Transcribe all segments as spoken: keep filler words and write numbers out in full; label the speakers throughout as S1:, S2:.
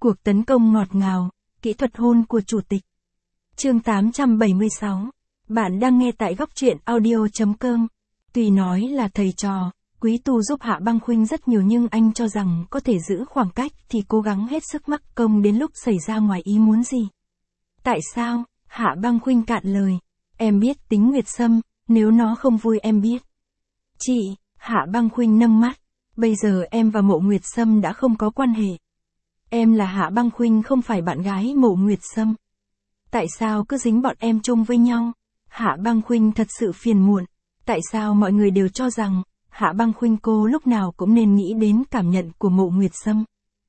S1: Cuộc tấn công ngọt ngào, kỹ thuật hôn của chủ tịch. Chương tám trăm bảy mươi sáu. Bạn đang nghe tại góc truyện audio chấm com. Tuy nói là thầy trò, Quý Tu giúp Hạ Băng Khuynh rất nhiều nhưng anh cho rằng có thể giữ khoảng cách thì cố gắng hết sức mắc công đến lúc xảy ra ngoài ý muốn gì. Tại sao? Hạ Băng Khuynh cạn lời. Em biết tính Nguyệt Sâm, nếu nó không vui em biết. Chị, Hạ Băng Khuynh nâng mắt. Bây giờ em và Mộ Nguyệt Sâm đã không có quan hệ. Em là Hạ Băng Khuynh không phải bạn gái Mộ Nguyệt Sâm. Tại sao cứ dính bọn em chung với nhau? Hạ Băng Khuynh thật sự phiền muộn. Tại sao mọi người đều cho rằng, Hạ Băng Khuynh cô lúc nào cũng nên nghĩ đến cảm nhận của Mộ Nguyệt Sâm.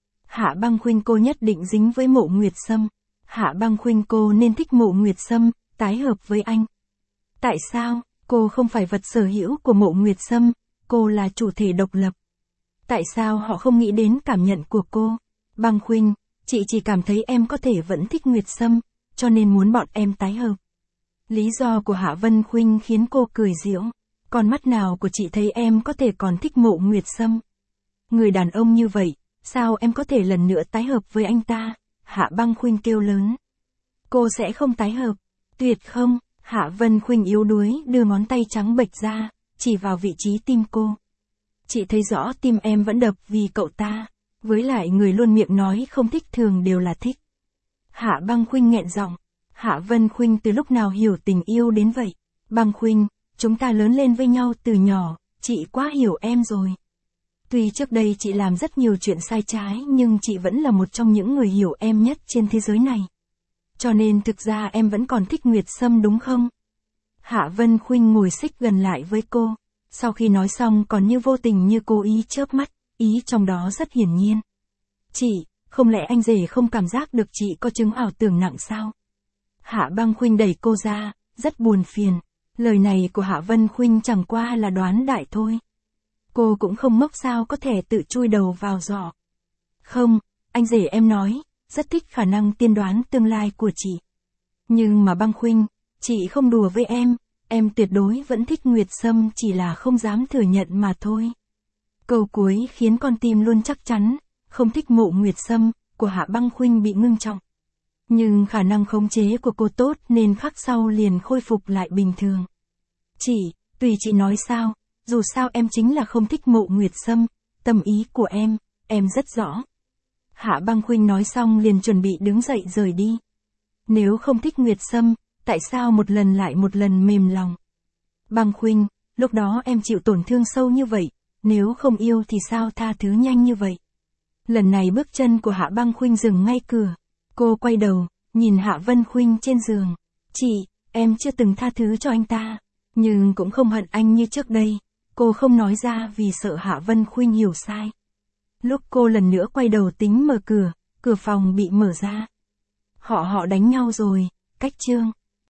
S1: Hạ Băng Khuynh cô nhất định dính với Mộ Nguyệt Sâm. Hạ Băng Khuynh cô nên thích Mộ Nguyệt Sâm, tái hợp với anh. Tại sao? Cô không phải vật sở hữu của Mộ Nguyệt Sâm, cô là chủ thể độc lập. Tại sao họ không nghĩ đến cảm nhận của cô? Băng Khuynh, chị chỉ cảm thấy em có thể vẫn thích Nguyệt Sâm, cho nên muốn bọn em tái hợp. Lý do của Hạ Vân Khuynh khiến cô cười giễu. Con mắt nào của chị thấy em có thể còn thích Mộ Nguyệt Sâm? Người đàn ông như vậy, sao em có thể lần nữa tái hợp với anh ta? Hạ Băng Khuynh kêu lớn. Cô sẽ không tái hợp. Tuyệt không? Hạ Vân Khuynh yếu đuối đưa ngón tay trắng bệch ra, chỉ vào vị trí tim cô. Chị thấy rõ tim em vẫn đập vì cậu ta. Với lại người luôn miệng nói không thích thường đều là thích. Hạ Băng Khuynh nghẹn giọng. Hạ Vân Khuynh từ lúc nào hiểu tình yêu đến vậy? Băng Khuynh, chúng ta lớn lên với nhau từ nhỏ, chị quá hiểu em rồi. Tuy trước đây chị làm rất nhiều chuyện sai trái nhưng chị vẫn là một trong những người hiểu em nhất trên thế giới này. Cho nên thực ra em vẫn còn thích Nguyệt Sâm đúng không? Hạ Vân Khuynh ngồi xích gần lại với cô. Sau khi nói xong còn như vô tình như cố ý chớp mắt, ý trong đó rất hiển nhiên. Chị, không lẽ anh rể không cảm giác được chị có chứng ảo tưởng nặng sao? Hạ Băng Khuynh đẩy cô ra, rất buồn phiền. Lời này của Hạ Vân Khuynh chẳng qua là đoán đại thôi. Cô cũng không ngốc sao có thể tự chui đầu vào giỏ. Không, anh rể em nói, rất thích khả năng tiên đoán tương lai của chị. Nhưng mà Băng Khuynh, chị không đùa với em, em tuyệt đối vẫn thích Nguyệt Sâm chỉ là không dám thừa nhận mà thôi. Câu cuối khiến con tim luôn chắc chắn, không thích Mộ Nguyệt Sâm, của Hạ Băng Khuynh bị ngưng trọng. Nhưng khả năng khống chế của cô tốt nên khắc sau liền khôi phục lại bình thường. Chị, tùy chị nói sao, dù sao em chính là không thích Mộ Nguyệt Sâm, tâm ý của em, em rất rõ. Hạ Băng Khuynh nói xong liền chuẩn bị đứng dậy rời đi. Nếu không thích Nguyệt Sâm, tại sao một lần lại một lần mềm lòng? Băng Khuynh, lúc đó em chịu tổn thương sâu như vậy, nếu không yêu thì sao tha thứ nhanh như vậy? Lần này bước chân của Hạ Băng Khuynh dừng ngay cửa. Cô quay đầu, nhìn Hạ Vân Khuynh trên giường. Chị, em chưa từng tha thứ cho anh ta, nhưng cũng không hận anh như trước đây. Cô không nói ra vì sợ Hạ Vân Khuynh hiểu sai. Lúc cô lần nữa quay đầu tính mở cửa, cửa phòng bị mở ra. Họ họ đánh nhau rồi, cách chương.